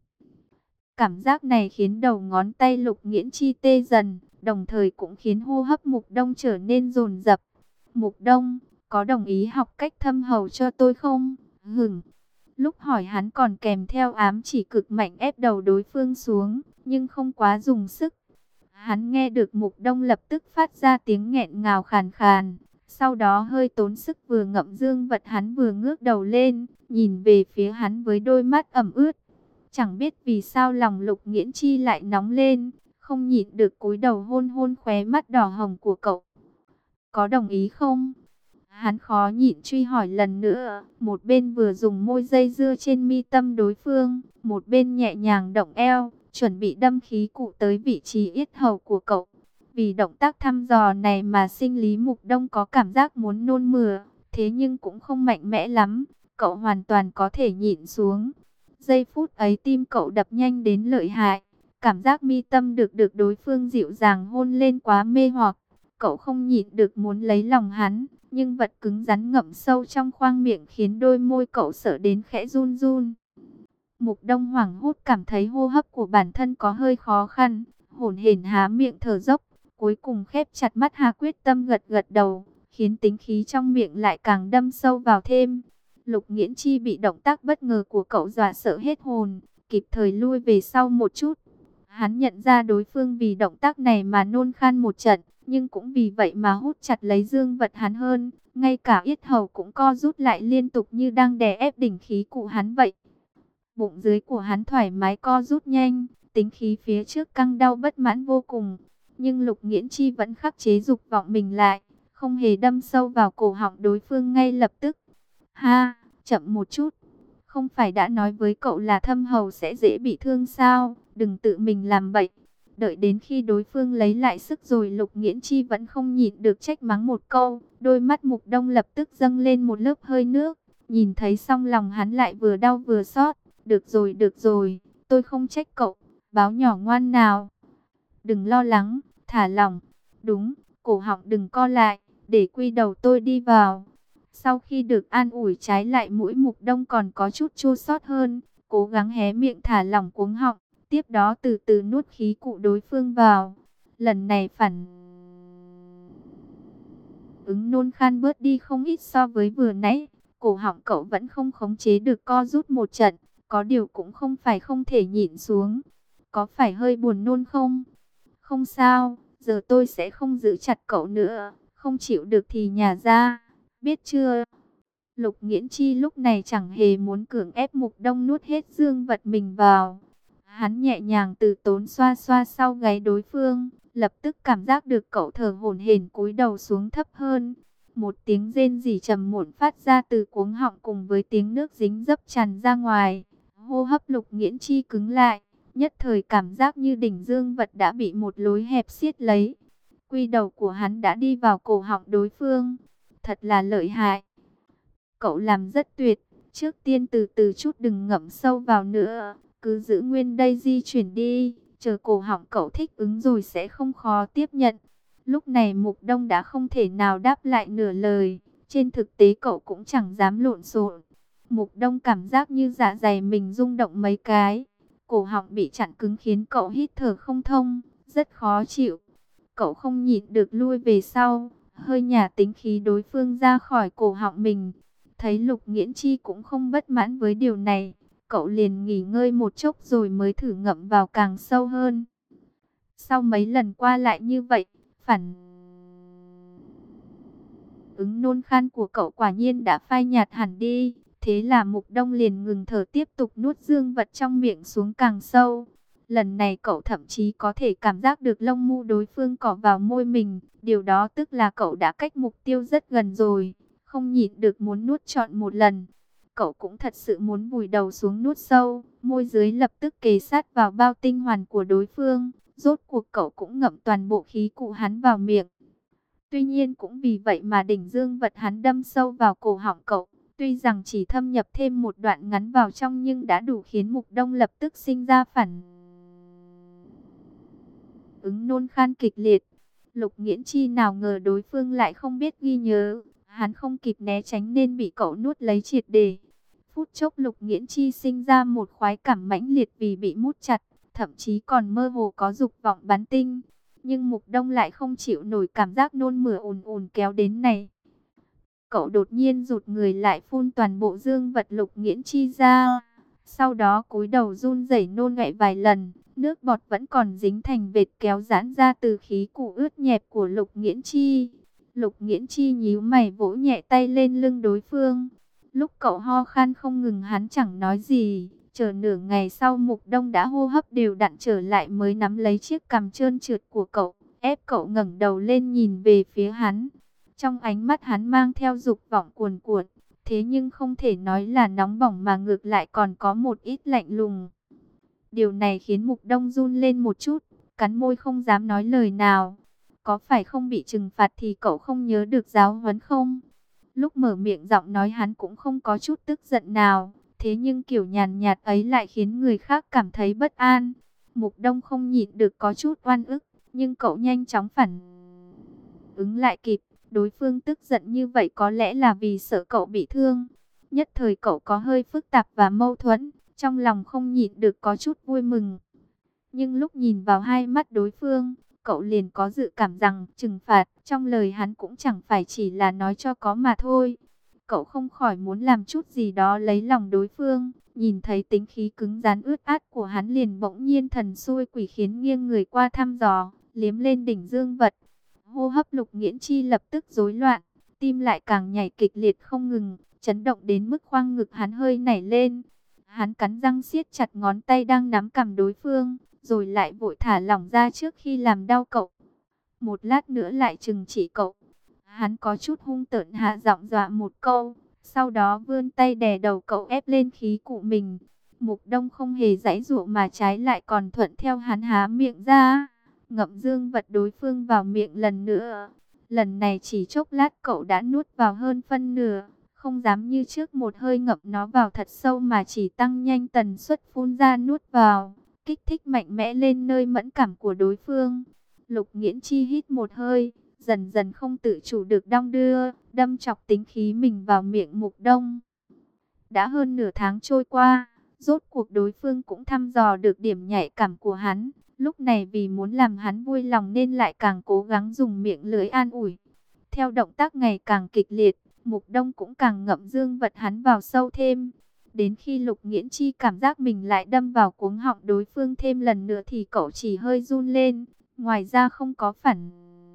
Cảm giác này khiến đầu ngón tay Lục Nghiễn Chi tê dần, đồng thời cũng khiến hô hấp Mục Đông trở nên dồn dập. Mục Đông, có đồng ý học cách thâm hầu cho tôi không? Hửng. Lúc hỏi hắn còn kèm theo ám chỉ cực mạnh ép đầu đối phương xuống, nhưng không quá dùng sức. Hắn nghe được Mục Đông lập tức phát ra tiếng nghẹn ngào khàn khàn, sau đó hơi tốn sức vừa ngậm dương vật hắn vừa ngước đầu lên, nhìn về phía hắn với đôi mắt ẩm ướt. Chẳng biết vì sao lòng Lục Nghiễn Chi lại nóng lên, không nhịn được cúi đầu hôn hôn khóe mắt đỏ hồng của cậu. Có đồng ý không? Hắn khó nhịn truy hỏi lần nữa, một bên vừa dùng môi dây dưa trên mi tâm đối phương, một bên nhẹ nhàng động eo, chuẩn bị đâm khí cụ tới vị trí yết hầu của cậu. Vì động tác thăm dò này mà sinh lý Mục Đông có cảm giác muốn nôn mửa, thế nhưng cũng không mạnh mẽ lắm, cậu hoàn toàn có thể nhịn xuống. Giây phút ấy tim cậu đập nhanh đến lợi hại, cảm giác mi tâm được được đối phương dịu dàng hôn lên quá mê hoặc, cậu không nhịn được muốn lấy lòng hắn, nhưng vật cứng rắn ngậm sâu trong khoang miệng khiến đôi môi cậu sợ đến khẽ run run. Mục Đông hoảng hốt cảm thấy hô hấp của bản thân có hơi khó khăn, hổn hển há miệng thở dốc, cuối cùng khép chặt mắt hạ quyết tâm gật gật đầu, khiến tính khí trong miệng lại càng đâm sâu vào thêm. Lục Nghiễn Chi bị động tác bất ngờ của cậu dọa sợ hết hồn, kịp thời lui về sau một chút. Hắn nhận ra đối phương vì động tác này mà nôn khan một trận, nhưng cũng vì vậy mà hút chặt lấy dương vật hắn hơn, ngay cả yết hầu cũng co rút lại liên tục như đang đè ép đỉnh khí cụ hắn vậy. Bụng dưới của hắn thoải mái co rút nhanh, tính khí phía trước căng đau bất mãn vô cùng, nhưng Lục Nghiễn Chi vẫn khắc chế dục vọng mình lại, không hề đâm sâu vào cổ họng đối phương ngay lập tức. Ha, chậm một chút, không phải đã nói với cậu là thâm hầu sẽ dễ bị thương sao, đừng tự mình làm bậy. Đợi đến khi đối phương lấy lại sức rồi Lục Nghiễn Chi vẫn không nhịn được trách mắng một câu, đôi mắt Mục Đông lập tức dâng lên một lớp hơi nước, nhìn thấy xong lòng hắn lại vừa đau vừa xót. Được rồi, được rồi, tôi không trách cậu, báo nhỏ ngoan nào. Đừng lo lắng, thả lỏng, đúng, cổ họng đừng co lại, để quy đầu tôi đi vào. Sau khi được an ủi trái lại mũi Mục Đông còn có chút chua xót hơn, cố gắng hé miệng thả lỏng cuống họng, tiếp đó từ từ nuốt khí cụ đối phương vào. Lần này phản ứng nôn khan bớt đi không ít so với vừa nãy, cổ họng cậu vẫn không khống chế được co rút một trận, có điều cũng không phải không thể nhịn xuống. Có phải hơi buồn nôn không? Không sao, giờ tôi sẽ không giữ chặt cậu nữa, không chịu được thì nhả ra, biết chưa? Lục Nghiễn Chi lúc này chẳng hề muốn cưỡng ép Mục Đông nuốt hết dương vật mình vào. Hắn nhẹ nhàng từ tốn xoa xoa sau gáy đối phương, lập tức cảm giác được cậu thở hổn hển cúi đầu xuống thấp hơn. Một tiếng rên rỉ trầm muộn phát ra từ cuống họng cùng với tiếng nước dính dấp tràn ra ngoài. Hô hấp Lục Nghiễn Chi cứng lại, nhất thời cảm giác như đỉnh dương vật đã bị một lối hẹp siết lấy. Quy đầu của hắn đã đi vào cổ họng đối phương. Thật là lợi hại. Cậu làm rất tuyệt, trước tiên từ từ chút đừng ngậm sâu vào nữa, cứ giữ nguyên đây di chuyển đi, chờ cổ họng cậu thích ứng rồi sẽ không khó tiếp nhận. Lúc này Mục Đông đã không thể nào đáp lại nửa lời, trên thực tế cậu cũng chẳng dám lộn xộn. Mục Đông cảm giác như dạ dày mình rung động mấy cái, cổ họng bị chặn cứng khiến cậu hít thở không thông, rất khó chịu. Cậu không nhịn được lui về sau, hơi nhả tính khí đối phương ra khỏi cổ họng mình. Thấy Lục Nghiễn Chi cũng không bất mãn với điều này, cậu liền nghỉ ngơi một chốc rồi mới thử ngậm vào càng sâu hơn. Sau mấy lần qua lại như vậy, phản ứng nôn khan của cậu quả nhiên đã phai nhạt hẳn đi. Thế là Mục Đông liền ngừng thở tiếp tục nuốt dương vật trong miệng xuống càng sâu. Lần này cậu thậm chí có thể cảm giác được lông mu đối phương cọ vào môi mình. Điều đó tức là cậu đã cách mục tiêu rất gần rồi. Không nhịn được muốn nuốt trọn một lần. Cậu cũng thật sự muốn vùi đầu xuống nuốt sâu. Môi dưới lập tức kề sát vào bao tinh hoàn của đối phương. Rốt cuộc cậu cũng ngậm toàn bộ khí cụ hắn vào miệng. Tuy nhiên cũng vì vậy mà đỉnh dương vật hắn đâm sâu vào cổ họng cậu. Tuy rằng chỉ thâm nhập thêm một đoạn ngắn vào trong nhưng đã đủ khiến Mục Đông lập tức sinh ra phản ứng nôn khan kịch liệt. Lục Nghiễn Chi nào ngờ đối phương lại không biết ghi nhớ. Hắn không kịp né tránh nên bị cậu nuốt lấy triệt để. Phút chốc Lục Nghiễn Chi sinh ra một khoái cảm mãnh liệt vì bị mút chặt. Thậm chí còn mơ hồ có dục vọng bắn tinh. Nhưng Mục Đông lại không chịu nổi cảm giác nôn mửa ùn ùn kéo đến này. Cậu đột nhiên rụt người lại phun toàn bộ dương vật Lục Nghiễn Chi ra. Sau đó cúi đầu run rẩy nôn ọe vài lần. Nước bọt vẫn còn dính thành vệt kéo giãn ra từ khí cụ ướt nhẹp của Lục Nghiễn Chi. Lục Nghiễn Chi nhíu mày vỗ nhẹ tay lên lưng đối phương. Lúc cậu ho khan không ngừng hắn chẳng nói gì. Chờ nửa ngày sau Mục Đông đã hô hấp đều đặn trở lại mới nắm lấy chiếc cằm trơn trượt của cậu. Ép cậu ngẩng đầu lên nhìn về phía hắn. Trong ánh mắt hắn mang theo dục vọng cuồn cuộn. Thế nhưng không thể nói là nóng bỏng mà ngược lại còn có một ít lạnh lùng. Điều này khiến Mục Đông run lên một chút. Cắn môi không dám nói lời nào. Có phải không bị trừng phạt thì cậu không nhớ được giáo huấn không? Lúc mở miệng giọng nói hắn cũng không có chút tức giận nào. Thế nhưng kiểu nhàn nhạt ấy lại khiến người khác cảm thấy bất an. Mục Đông không nhịn được có chút oan ức. Nhưng cậu nhanh chóng phản ứng lại kịp. Đối phương tức giận như vậy có lẽ là vì sợ cậu bị thương. Nhất thời cậu có hơi phức tạp và mâu thuẫn. Trong lòng không nhịn được có chút vui mừng. Nhưng lúc nhìn vào hai mắt đối phương, cậu liền có dự cảm rằng trừng phạt trong lời hắn cũng chẳng phải chỉ là nói cho có mà thôi. Cậu không khỏi muốn làm chút gì đó lấy lòng đối phương. Nhìn thấy tính khí cứng rắn ướt át của hắn liền bỗng nhiên thần xui quỷ khiến nghiêng người qua thăm dò, liếm lên đỉnh dương vật. Hô hấp Lục Nghiễn Chi lập tức rối loạn, tim lại càng nhảy kịch liệt không ngừng, chấn động đến mức khoang ngực hắn hơi nảy lên. Hắn cắn răng siết chặt ngón tay đang nắm cầm đối phương, rồi lại vội thả lỏng ra trước khi làm đau cậu. Một lát nữa lại trừng trị cậu. Hắn có chút hung tợn hạ giọng dọa một câu, sau đó vươn tay đè đầu cậu ép lên khí cụ mình. Mục Đông không hề giãy giụa mà trái lại còn thuận theo hắn há miệng ra, ngậm dương vật đối phương vào miệng lần nữa. Lần này chỉ chốc lát cậu đã nuốt vào hơn phân nửa, không dám như trước một hơi ngậm nó vào thật sâu mà chỉ tăng nhanh tần suất phun ra nuốt vào, kích thích mạnh mẽ lên nơi mẫn cảm của đối phương. Lục Nghiễn Chi hít một hơi, dần dần không tự chủ được đong đưa, đâm chọc tính khí mình vào miệng Mục Đông. Đã hơn nửa tháng trôi qua, rốt cuộc đối phương cũng thăm dò được điểm nhạy cảm của hắn. Lúc này vì muốn làm hắn vui lòng nên lại càng cố gắng dùng miệng lưỡi an ủi. Theo động tác ngày càng kịch liệt, Mục Đông cũng càng ngậm dương vật hắn vào sâu thêm. Đến khi Lục Nghiễn Chi cảm giác mình lại đâm vào cuống họng đối phương thêm lần nữa thì cậu chỉ hơi run lên, ngoài ra không có phản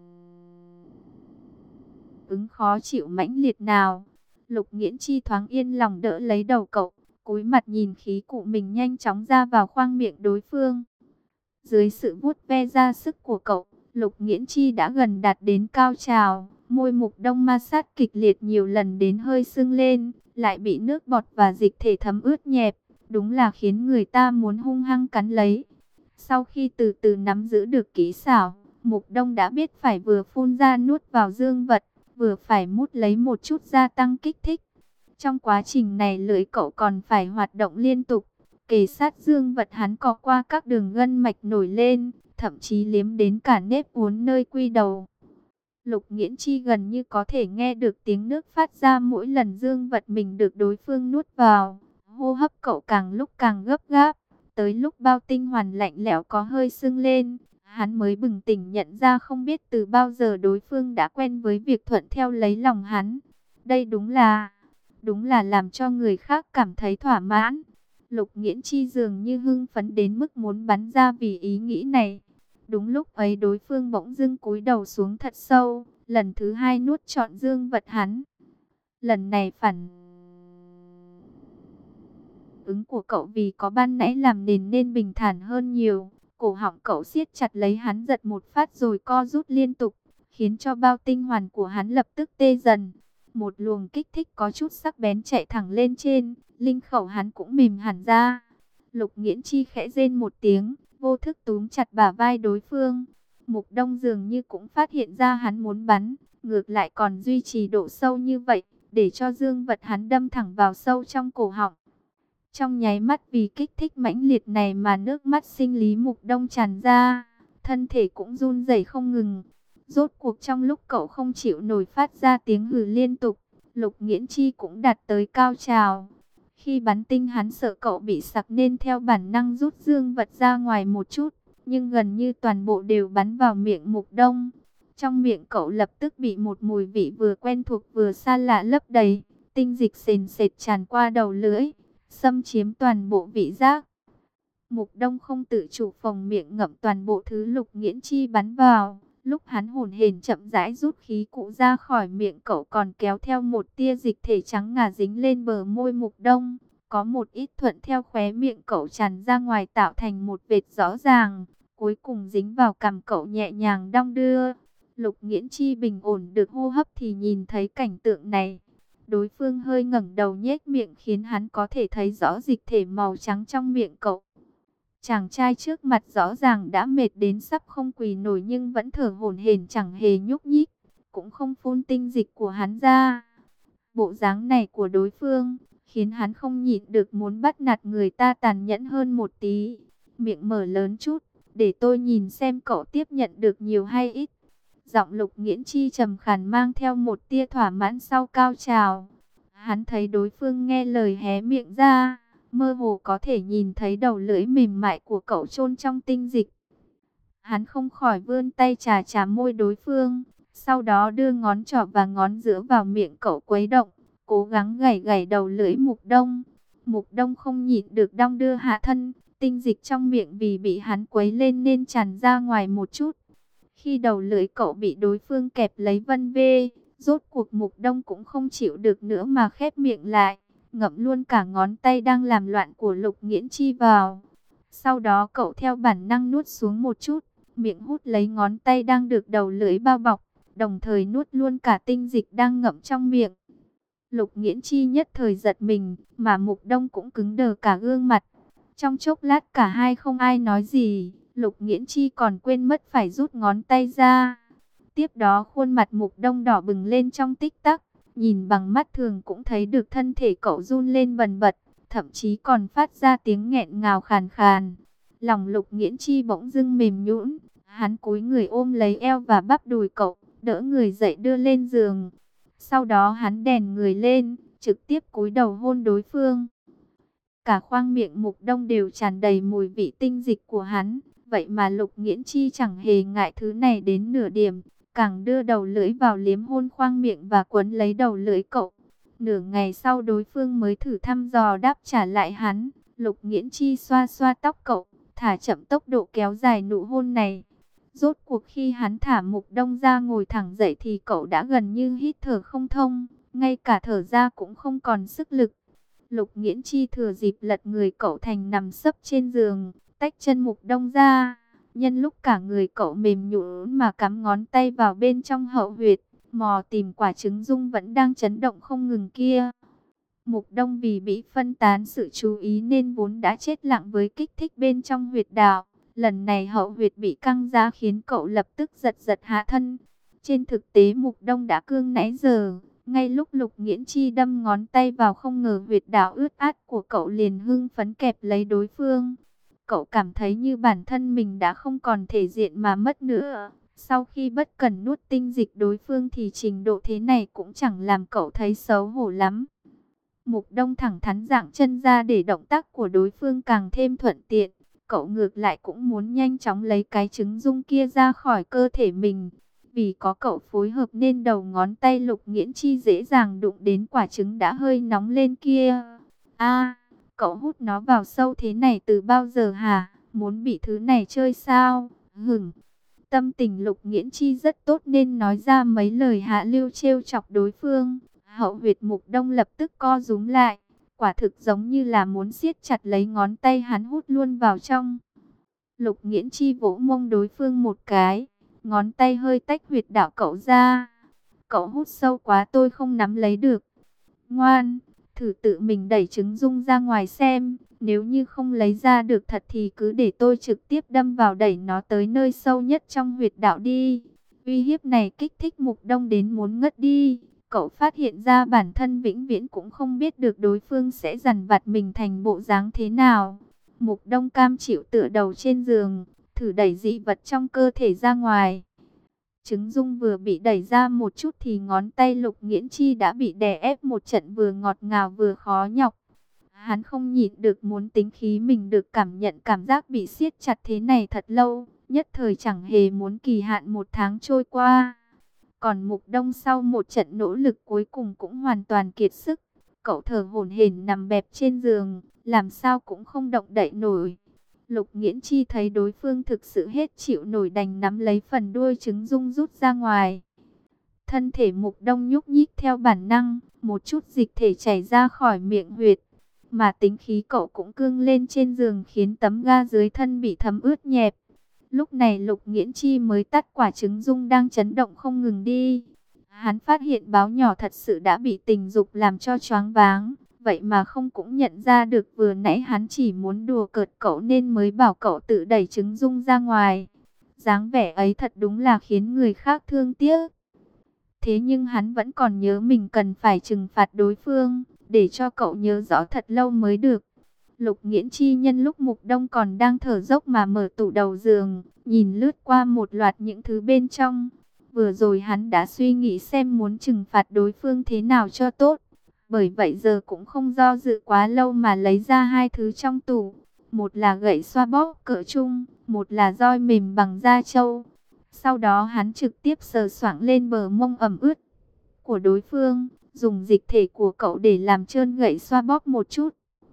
ứng khó chịu mãnh liệt nào. Lục Nghiễn Chi thoáng yên lòng đỡ lấy đầu cậu, cúi mặt nhìn khí cụ mình nhanh chóng ra vào khoang miệng đối phương. Dưới sự vuốt ve ra sức của cậu, Lục Nghiễn Chi đã gần đạt đến cao trào. Môi Mục Đông ma sát kịch liệt nhiều lần đến hơi sưng lên, lại bị nước bọt và dịch thể thấm ướt nhẹp. Đúng là khiến người ta muốn hung hăng cắn lấy. Sau khi từ từ nắm giữ được kỹ xảo, Mục Đông đã biết phải vừa phun ra nuốt vào dương vật, vừa phải mút lấy một chút gia tăng kích thích. Trong quá trình này lưỡi cậu còn phải hoạt động liên tục, kề sát dương vật hắn có qua các đường gân mạch nổi lên, thậm chí liếm đến cả nếp uốn nơi quy đầu. Lục Nghiễn Chi gần như có thể nghe được tiếng nước phát ra mỗi lần dương vật mình được đối phương nuốt vào. Hô hấp cậu càng lúc càng gấp gáp, tới lúc bao tinh hoàn lạnh lẽo có hơi sưng lên, hắn mới bừng tỉnh nhận ra không biết từ bao giờ đối phương đã quen với việc thuận theo lấy lòng hắn. Đây đúng là, đúng là làm cho người khác cảm thấy thỏa mãn. Lục Nghiễn Chi dường như hưng phấn đến mức muốn bắn ra vì ý nghĩ này. Đúng lúc ấy đối phương bỗng dưng cúi đầu xuống thật sâu, lần thứ hai nuốt trọn dương vật hắn. Lần này phản ứng của cậu vì có ban nãy làm nền nên bình thản hơn nhiều. Cổ họng cậu siết chặt lấy hắn giật một phát rồi co rút liên tục, khiến cho bao tinh hoàn của hắn lập tức tê dần. Một luồng kích thích có chút sắc bén chạy thẳng lên trên, linh khẩu hắn cũng mềm hẳn ra. Lục Nghiễn Chi khẽ rên một tiếng, vô thức túm chặt bả vai đối phương. Mục Đông dường như cũng phát hiện ra hắn muốn bắn, ngược lại còn duy trì độ sâu như vậy, để cho dương vật hắn đâm thẳng vào sâu trong cổ họng. Trong nháy mắt vì kích thích mãnh liệt này mà nước mắt sinh lý Mục Đông tràn ra, thân thể cũng run rẩy không ngừng. Rốt cuộc trong lúc cậu không chịu nổi phát ra tiếng hừ liên tục, Lục Nghiễn Chi cũng đạt tới cao trào. Khi bắn tinh hắn sợ cậu bị sặc nên theo bản năng rút dương vật ra ngoài một chút, nhưng gần như toàn bộ đều bắn vào miệng Mục Đông. Trong miệng cậu lập tức bị một mùi vị vừa quen thuộc vừa xa lạ lấp đầy, tinh dịch sền sệt tràn qua đầu lưỡi, xâm chiếm toàn bộ vị giác. Mục Đông không tự chủ phồng miệng ngậm toàn bộ thứ Lục Nghiễn Chi bắn vào. Lúc hắn hổn hển chậm rãi rút khí cụ ra khỏi miệng cậu còn kéo theo một tia dịch thể trắng ngà dính lên bờ môi Mục Đông. Có một ít thuận theo khóe miệng cậu tràn ra ngoài tạo thành một vệt rõ ràng. Cuối cùng dính vào cằm cậu nhẹ nhàng đong đưa. Lục Nghiễn Chi bình ổn được hô hấp thì nhìn thấy cảnh tượng này. Đối phương hơi ngẩng đầu nhếch miệng khiến hắn có thể thấy rõ dịch thể màu trắng trong miệng cậu. Chàng trai trước mặt rõ ràng đã mệt đến sắp không quỳ nổi nhưng vẫn thở hổn hển chẳng hề nhúc nhích, cũng không phun tinh dịch của hắn ra. Bộ dáng này của đối phương khiến hắn không nhịn được muốn bắt nạt người ta tàn nhẫn hơn một tí. Miệng mở lớn chút, để tôi nhìn xem cậu tiếp nhận được nhiều hay ít. Giọng Lục Nghiễn Chi trầm khàn mang theo một tia thỏa mãn sau cao trào. Hắn thấy đối phương nghe lời hé miệng ra, mơ hồ có thể nhìn thấy đầu lưỡi mềm mại của cậu chôn trong tinh dịch. Hắn không khỏi vươn tay chà chà môi đối phương, sau đó đưa ngón trỏ và ngón giữa vào miệng cậu quấy động, cố gắng gảy gảy đầu lưỡi Mục Đông. Mục Đông không nhịn được đong đưa hạ thân, tinh dịch trong miệng vì bị hắn quấy lên nên tràn ra ngoài một chút. Khi đầu lưỡi cậu bị đối phương kẹp lấy vân vê, rốt cuộc Mục Đông cũng không chịu được nữa mà khép miệng lại, ngậm luôn cả ngón tay đang làm loạn của Lục Nghiễn Chi vào. Sau đó cậu theo bản năng nuốt xuống một chút, miệng hút lấy ngón tay đang được đầu lưỡi bao bọc, đồng thời nuốt luôn cả tinh dịch đang ngậm trong miệng. Lục Nghiễn Chi nhất thời giật mình, mà Mục Đông cũng cứng đờ cả gương mặt. Trong chốc lát cả hai không ai nói gì, Lục Nghiễn Chi còn quên mất phải rút ngón tay ra. Tiếp đó khuôn mặt Mục Đông đỏ bừng lên trong tích tắc, nhìn bằng mắt thường cũng thấy được thân thể cậu run lên bần bật, thậm chí còn phát ra tiếng nghẹn ngào khàn khàn. Lòng Lục Nghiễn Chi bỗng dưng mềm nhũn, hắn cúi người ôm lấy eo và bắp đùi cậu, đỡ người dậy đưa lên giường. Sau đó hắn đèn người lên, trực tiếp cúi đầu hôn đối phương. Cả khoang miệng Mục Đông đều tràn đầy mùi vị tinh dịch của hắn, vậy mà Lục Nghiễn Chi chẳng hề ngại thứ này đến nửa điểm, càng đưa đầu lưỡi vào liếm hôn khoang miệng và quấn lấy đầu lưỡi cậu. Nửa ngày sau đối phương mới thử thăm dò đáp trả lại hắn. Lục Nghiễn Chi xoa xoa tóc cậu, thả chậm tốc độ kéo dài nụ hôn này. Rốt cuộc khi hắn thả Mục Đông ra ngồi thẳng dậy thì cậu đã gần như hít thở không thông, ngay cả thở ra cũng không còn sức lực. Lục Nghiễn Chi thừa dịp lật người cậu thành nằm sấp trên giường, tách chân Mục Đông ra. Nhân lúc cả người cậu mềm nhũn mà cắm ngón tay vào bên trong hậu huyệt, mò tìm quả trứng dung vẫn đang chấn động không ngừng kia. Mục Đông vì bị phân tán sự chú ý nên vốn đã chết lặng với kích thích bên trong huyệt đạo. Lần này hậu huyệt bị căng ra khiến cậu lập tức giật giật hạ thân. Trên thực tế Mục Đông đã cương nãy giờ. Ngay lúc Lục Nghiễn Chi đâm ngón tay vào không ngờ huyệt đạo ướt át của cậu liền hưng phấn kẹp lấy đối phương. Cậu cảm thấy như bản thân mình đã không còn thể diện mà mất nữa. Sau khi bất cần nuốt tinh dịch đối phương thì trình độ thế này cũng chẳng làm cậu thấy xấu hổ lắm. Mục Đông thẳng thắn dạng chân ra để động tác của đối phương càng thêm thuận tiện. Cậu ngược lại cũng muốn nhanh chóng lấy cái trứng dung kia ra khỏi cơ thể mình. Vì có cậu phối hợp nên đầu ngón tay Lục Nghiễn Chi dễ dàng đụng đến quả trứng đã hơi nóng lên kia. A, cậu hút nó vào sâu thế này từ bao giờ hả? Muốn bị thứ này chơi sao? Hửng. Tâm tình Lục Nghiễn Chi rất tốt nên nói ra mấy lời hạ lưu trêu chọc đối phương. Hậu huyệt Mục Đông lập tức co rúm lại. quả thực giống như là muốn siết chặt lấy ngón tay hắn hút luôn vào trong. Lục Nghiễn Chi vỗ mông đối phương một cái, ngón tay hơi tách huyệt đạo cậu ra. Cậu hút sâu quá tôi không nắm lấy được. Ngoan, thử tự mình đẩy trứng dung ra ngoài xem. Nếu như không lấy ra được thật thì cứ để tôi trực tiếp đâm vào đẩy nó tới nơi sâu nhất trong huyệt đạo đi. Uy hiếp này kích thích Mục Đông đến muốn ngất đi. Cậu phát hiện ra bản thân vĩnh viễn cũng không biết được đối phương sẽ dằn vặt mình thành bộ dáng thế nào. Mục Đông cam chịu tựa đầu trên giường, thử đẩy dị vật trong cơ thể ra ngoài. Trứng dung vừa bị đẩy ra một chút thì ngón tay Lục Nghiễn Chi đã bị đè ép một trận vừa ngọt ngào vừa khó nhọc. Hắn không nhịn được muốn tính khí mình được cảm nhận cảm giác bị siết chặt thế này thật lâu, nhất thời chẳng hề muốn kỳ hạn một tháng trôi qua. Còn Mục Đông sau một trận nỗ lực cuối cùng cũng hoàn toàn kiệt sức. Cậu thở hổn hển nằm bẹp trên giường, làm sao cũng không động đậy nổi. Lục Nghiễn Chi thấy đối phương thực sự hết chịu nổi đành nắm lấy phần đuôi trứng dung rút ra ngoài. Thân thể Mục Đông nhúc nhích theo bản năng, một chút dịch thể chảy ra khỏi miệng huyệt. Mà tính khí cậu cũng cương lên trên giường khiến tấm ga dưới thân bị thấm ướt nhẹp. Lúc này Lục Nghiễn Chi mới tắt quả trứng dung đang chấn động không ngừng đi. Hắn phát hiện báo nhỏ thật sự đã bị tình dục làm cho choáng váng. Vậy mà không cũng nhận ra được vừa nãy hắn chỉ muốn đùa cợt cậu nên mới bảo cậu tự đẩy trứng dung ra ngoài. Dáng vẻ ấy thật đúng là khiến người khác thương tiếc. Thế nhưng hắn vẫn còn nhớ mình cần phải trừng phạt đối phương, để cho cậu nhớ rõ thật lâu mới được. Lục Nghiễn Chi nhân lúc Mục Đông còn đang thở dốc mà mở tủ đầu giường, nhìn lướt qua một loạt những thứ bên trong. Vừa rồi hắn đã suy nghĩ xem muốn trừng phạt đối phương thế nào cho tốt. Bởi vậy giờ cũng không do dự quá lâu mà lấy ra hai thứ trong tủ. Một là gậy xoa bóp cỡ trung, một là roi mềm bằng da trâu. Sau đó hắn trực tiếp sờ soạng lên bờ mông ẩm ướt của đối phương, dùng dịch thể của cậu để làm trơn gậy xoa bóp một chút.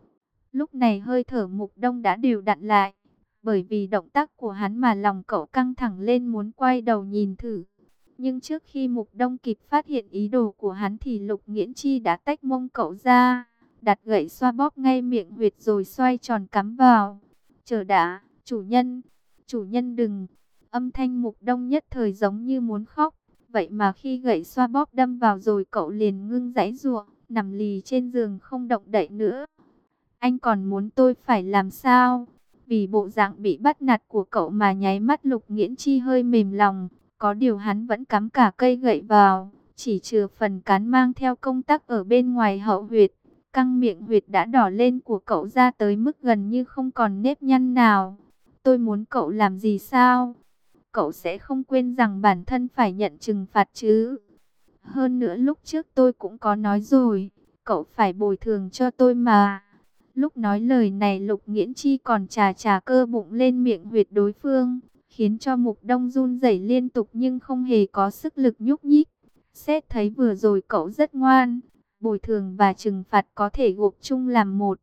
Lúc này hơi thở Mục Đông đã đều đặn lại, bởi vì động tác của hắn mà lòng cậu căng thẳng lên muốn quay đầu nhìn thử. Nhưng trước khi Mục Đông kịp phát hiện ý đồ của hắn thì Lục Nghiễn Chi đã tách mông cậu ra, đặt gậy xoa bóp ngay miệng huyệt rồi xoay tròn cắm vào. Chờ đã, chủ nhân, chủ nhân đừng. Âm thanh Mục Đông nhất thời giống như muốn khóc. Vậy mà khi gậy xoa bóp đâm vào rồi cậu liền ngưng giãy giụa, nằm lì trên giường không động đậy nữa. Anh còn muốn tôi phải làm sao? Vì bộ dạng bị bắt nạt của cậu mà nháy mắt Lục Nghiễn Chi hơi mềm lòng. Có điều hắn vẫn cắm cả cây gậy vào, chỉ trừ phần cán mang theo công tắc ở bên ngoài hậu huyệt. Căng miệng huyệt đã đỏ lên của cậu ra tới mức gần như không còn nếp nhăn nào. Tôi muốn cậu làm gì sao? Cậu sẽ không quên rằng bản thân phải nhận trừng phạt chứ? Hơn nữa lúc trước tôi cũng có nói rồi, cậu phải bồi thường cho tôi mà. Lúc nói lời này Lục Nghiễn Chi còn chà chà cơ bụng lên miệng huyệt đối phương, khiến cho Mục Đông run rẩy liên tục nhưng không hề có sức lực nhúc nhích. Xét thấy vừa rồi cậu rất ngoan, bồi thường và trừng phạt có thể gộp chung làm một.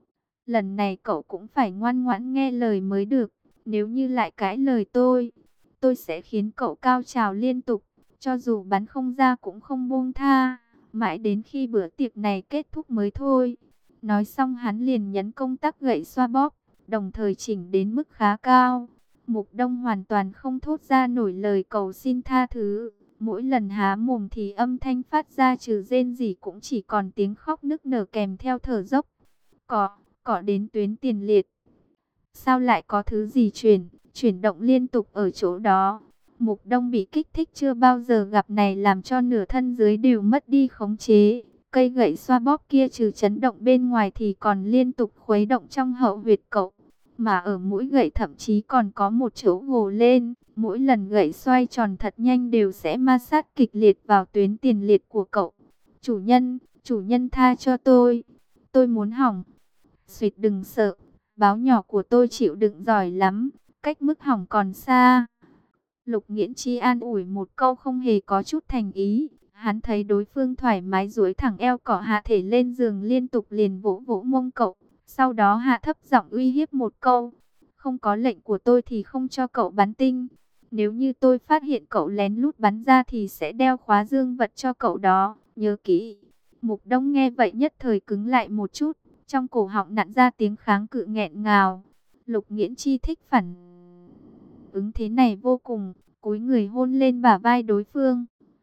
Lần này cậu cũng phải ngoan ngoãn nghe lời mới được, nếu như lại cãi lời tôi, tôi sẽ khiến cậu cao trào liên tục, cho dù bắn không ra cũng không buông tha, mãi đến khi bữa tiệc này kết thúc mới thôi. Nói xong hắn liền nhấn công tắc gậy xoa bóp, đồng thời chỉnh đến mức khá cao. Mục Đông hoàn toàn không thốt ra nổi lời cầu xin tha thứ. Mỗi lần há mồm thì âm thanh phát ra trừ rên rỉ cũng chỉ còn tiếng khóc nức nở kèm theo thở dốc. Có, có đến tuyến tiền liệt. Sao lại có thứ gì chuyển, chuyển động liên tục ở chỗ đó? Mục Đông bị kích thích chưa bao giờ gặp này làm cho nửa thân dưới đều mất đi khống chế. Cây gậy xoa bóp kia trừ chấn động bên ngoài thì còn liên tục khuấy động trong hậu huyệt cậu. Mà ở mũi gậy thậm chí còn có một chỗ gồ lên. Mỗi lần gậy xoay tròn thật nhanh đều sẽ ma sát kịch liệt vào tuyến tiền liệt của cậu. Chủ nhân, chủ nhân tha cho tôi. Tôi muốn hỏng. Xuyệt đừng sợ. Báo nhỏ của tôi chịu đựng giỏi lắm. Cách mức hỏng còn xa. Lục Nghiễn Chi an ủi một câu không hề có chút thành ý. Hắn thấy đối phương thoải mái duỗi thẳng eo cọ hạ thể lên giường liên tục liền vỗ vỗ mông cậu. Sau đó hạ thấp giọng uy hiếp một câu. Không có lệnh của tôi thì không cho cậu bắn tinh. Nếu như tôi phát hiện cậu lén lút bắn ra thì sẽ đeo khóa dương vật cho cậu đó. Nhớ kỹ. Mục Đông nghe vậy nhất thời cứng lại một chút, trong cổ họng nặn ra tiếng kháng cự nghẹn ngào. Lục Nghiễn Chi thích phản ứng thế này vô cùng, cúi người hôn lên bả vai đối phương.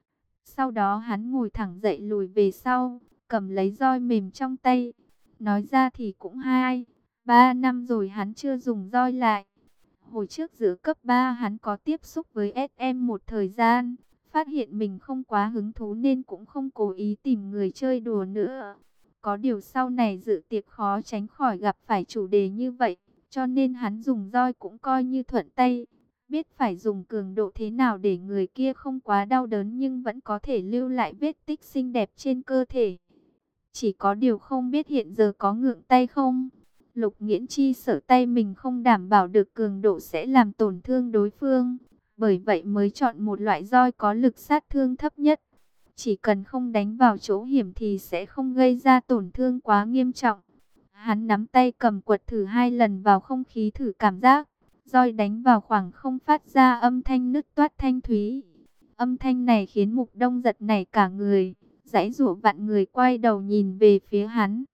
Sau đó hắn ngồi thẳng dậy lùi về sau, cầm lấy roi mềm trong tay. Nói ra thì cũng hai, ba năm rồi hắn chưa dùng roi lại. Hồi trước giữa cấp ba hắn có tiếp xúc với ét em một thời gian, phát hiện mình không quá hứng thú nên cũng không cố ý tìm người chơi đùa nữa. Có điều sau này dự tiệc khó tránh khỏi gặp phải chủ đề như vậy, cho nên hắn dùng roi cũng coi như thuận tay. Biết phải dùng cường độ thế nào để người kia không quá đau đớn nhưng vẫn có thể lưu lại vết tích xinh đẹp trên cơ thể. Chỉ có điều không biết hiện giờ có ngượng tay không? Lục Nghiễn Chi sợ tay mình không đảm bảo được cường độ sẽ làm tổn thương đối phương. Bởi vậy mới chọn một loại roi có lực sát thương thấp nhất. Chỉ cần không đánh vào chỗ hiểm thì sẽ không gây ra tổn thương quá nghiêm trọng. Hắn nắm tay cầm quật thử hai lần vào không khí thử cảm giác. Roi đánh vào khoảng không phát ra âm thanh nứt toát thanh thúy. Âm thanh này khiến Mục Đông giật nảy cả người. Giãy giụa vặn người quay đầu nhìn về phía hắn.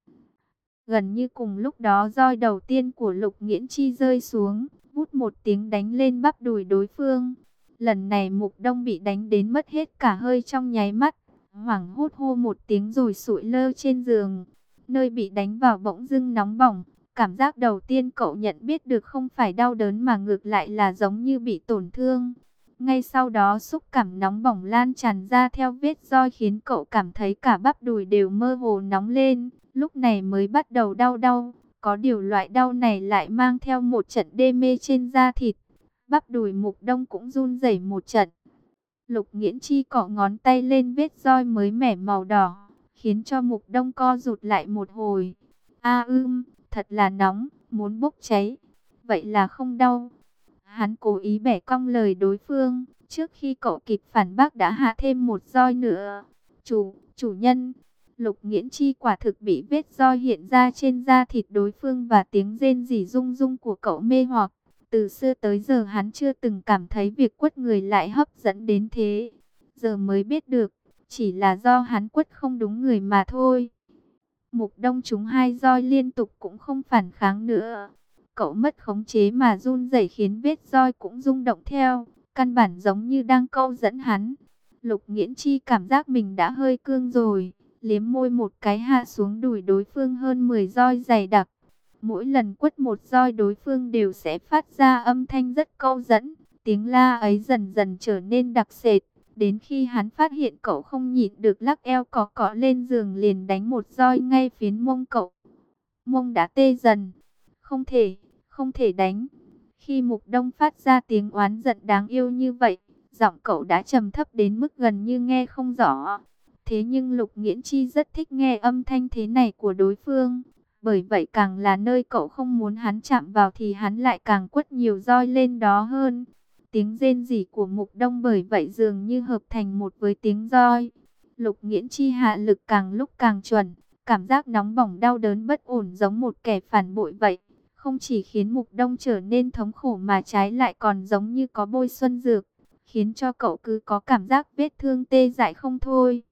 Gần như cùng lúc đó roi đầu tiên của Lục Nghiễn Chi rơi xuống, vút một tiếng đánh lên bắp đùi đối phương. Lần này Mục Đông bị đánh đến mất hết cả hơi trong nháy mắt, hoảng hốt hô một tiếng rồi sụi lơ trên giường. Nơi bị đánh vào bỗng dưng nóng bỏng, cảm giác đầu tiên cậu nhận biết được không phải đau đớn mà ngược lại là giống như bị tổn thương. Ngay sau đó xúc cảm nóng bỏng lan tràn ra theo vết roi khiến cậu cảm thấy cả bắp đùi đều mơ hồ nóng lên. Lúc này mới bắt đầu đau đau, có điều loại đau này lại mang theo một trận đê mê trên da thịt. Bắp đùi Mục Đông cũng run rẩy một trận. Lục Nghiễn Chi cọ ngón tay lên vết roi mới mẻ màu đỏ, khiến cho Mục Đông co rụt lại một hồi. A ưm, thật là nóng, muốn bốc cháy. Vậy là không đau. Hắn cố ý bẻ cong lời đối phương, trước khi cậu kịp phản bác đã hạ thêm một roi nữa. Chủ, chủ nhân. Lục Nghiễn Chi quả thực bị vết roi hiện ra trên da thịt đối phương và tiếng rên rỉ rung rung của cậu mê hoặc. Từ xưa tới giờ hắn chưa từng cảm thấy việc quất người lại hấp dẫn đến thế. Giờ mới biết được, chỉ là do hắn quất không đúng người mà thôi. Mục Đông trúng hai roi liên tục cũng không phản kháng nữa. Cậu mất khống chế mà run rẩy khiến vết roi cũng rung động theo, căn bản giống như đang câu dẫn hắn. Lục Nghiễn Chi cảm giác mình đã hơi cương rồi, liếm môi một cái hạ xuống đùi đối phương hơn mười roi dày đặc. Mỗi lần quất một roi đối phương đều sẽ phát ra âm thanh rất câu dẫn, tiếng la ấy dần dần trở nên đặc sệt. Đến khi hắn phát hiện cậu không nhịn được lắc eo cọ cọ lên giường liền đánh một roi ngay phiến mông cậu. Mông đã tê dần. Không thể, không thể đánh. Khi Mục Đông phát ra tiếng oán giận đáng yêu như vậy, giọng cậu đã trầm thấp đến mức gần như nghe không rõ. Thế nhưng Lục Nghiễn Chi rất thích nghe âm thanh thế này của đối phương. Bởi vậy càng là nơi cậu không muốn hắn chạm vào thì hắn lại càng quất nhiều roi lên đó hơn. Tiếng rên rỉ của Mục Đông bởi vậy dường như hợp thành một với tiếng roi. Lục Nghiễn Chi hạ lực càng lúc càng chuẩn, cảm giác nóng bỏng đau đớn bất ổn giống một kẻ phản bội vậy. Không chỉ khiến Mục Đông trở nên thống khổ mà trái lại còn giống như có bôi xuân dược, khiến cho cậu cứ có cảm giác vết thương tê dại không thôi.